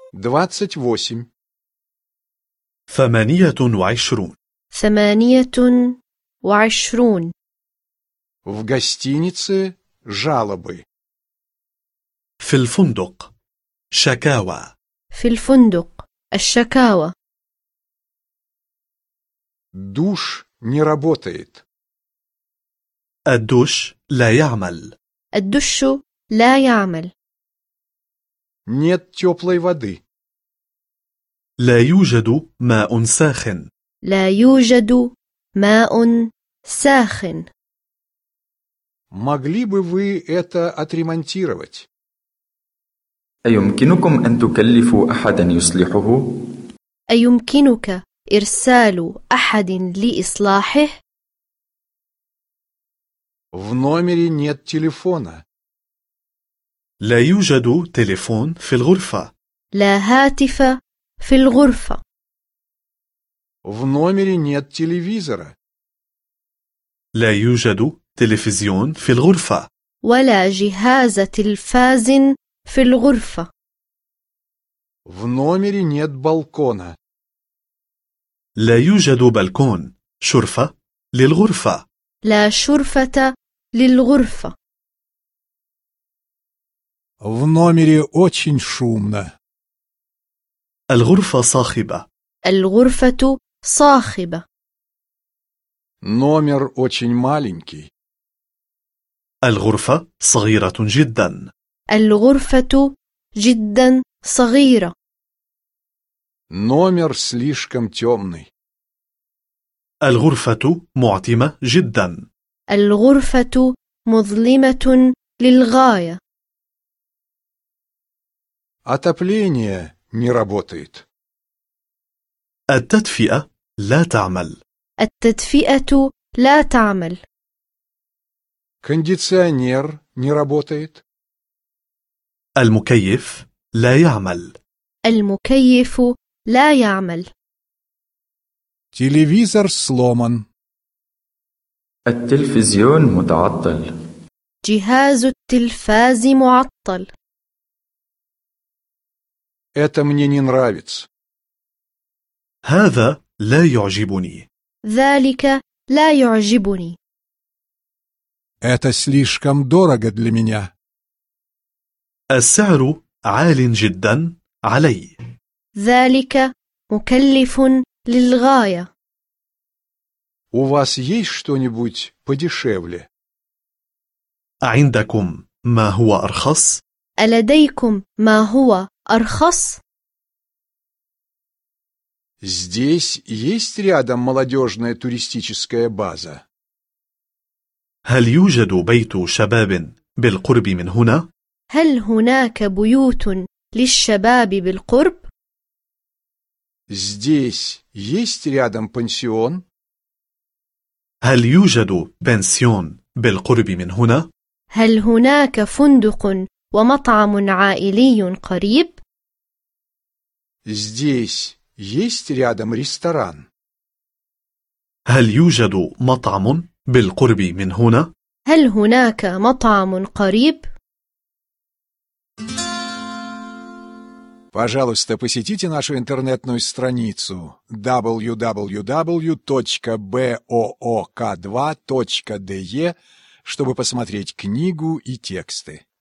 28. 28. 28. В гостинице жалобы. في الفندق شكاوى. في الفندق الشكاوى. Душ не работает. الدش لا يعمل. الدش لا يعمل. Нет теплой воды. لا يوجد ماء ساخن. لا يوجد ماء ساخن. Могли бы вы это отремонтировать? أيمكنكم أن تكلفوا أحدا يصلحه؟ أيمكنك إرسال أحد لإصلاحه؟ В номере нет телефона. لا يوجد تليفون في الغرفة. لا هاتف في الغرفة. В номере нет телевизора. لا يوجد تلفزيون في الغرفة. ولا جهاز تلفاز في الغرفة. В номере нет балкона. لا يوجد بلكون شرفة للغرفة. لا شرفة للغرفة. В номере очень шумно. الغرفة صاخبة. الغرفة صاخبة. Номер очень маленький. الغرفة صغيرة جدا. الغرفة جدا صغيرة. Номер слишком темный. الغرفة معتمة جدا. الغرفة مظلمة للغاية. Отопление не работает. التدفئة لا تعمل. التدفئة لا تعمل. Кондиционер не работает. المكيف لا يعمل. المكيف لا يعمل. Телевизор сломан. التلفزيون متعطل. جهاز التلفاز معطل. Это мне не нравится. هذا لا يعجبني. ذلك لا يعجبني. Это слишком дорого для меня. السعر عال جدا علي. ذلك مكلف للغاية. У вас есть что-нибудь подешевле? عندكم ما هو أرخص؟ ألديكم ما هو أرخص؟ Здесь есть рядом молодежная туристическая база. هل يوجد بيت شباب بالقرب من هنا؟ هل هناك بيوت للشباب بالقرب؟ Здесь есть рядом пансион. هل يوجد بنسيون بالقرب من هنا؟ هل هناك فندق ومطعم عائلي قريب؟ Здесь есть рядом ресторан. هل يوجد مطعم بالقرب من هنا؟ هل هناك مطعم قريب؟ Пожалуйста, посетите нашу интернетную страницу www.book2.de, чтобы посмотреть книгу и тексты.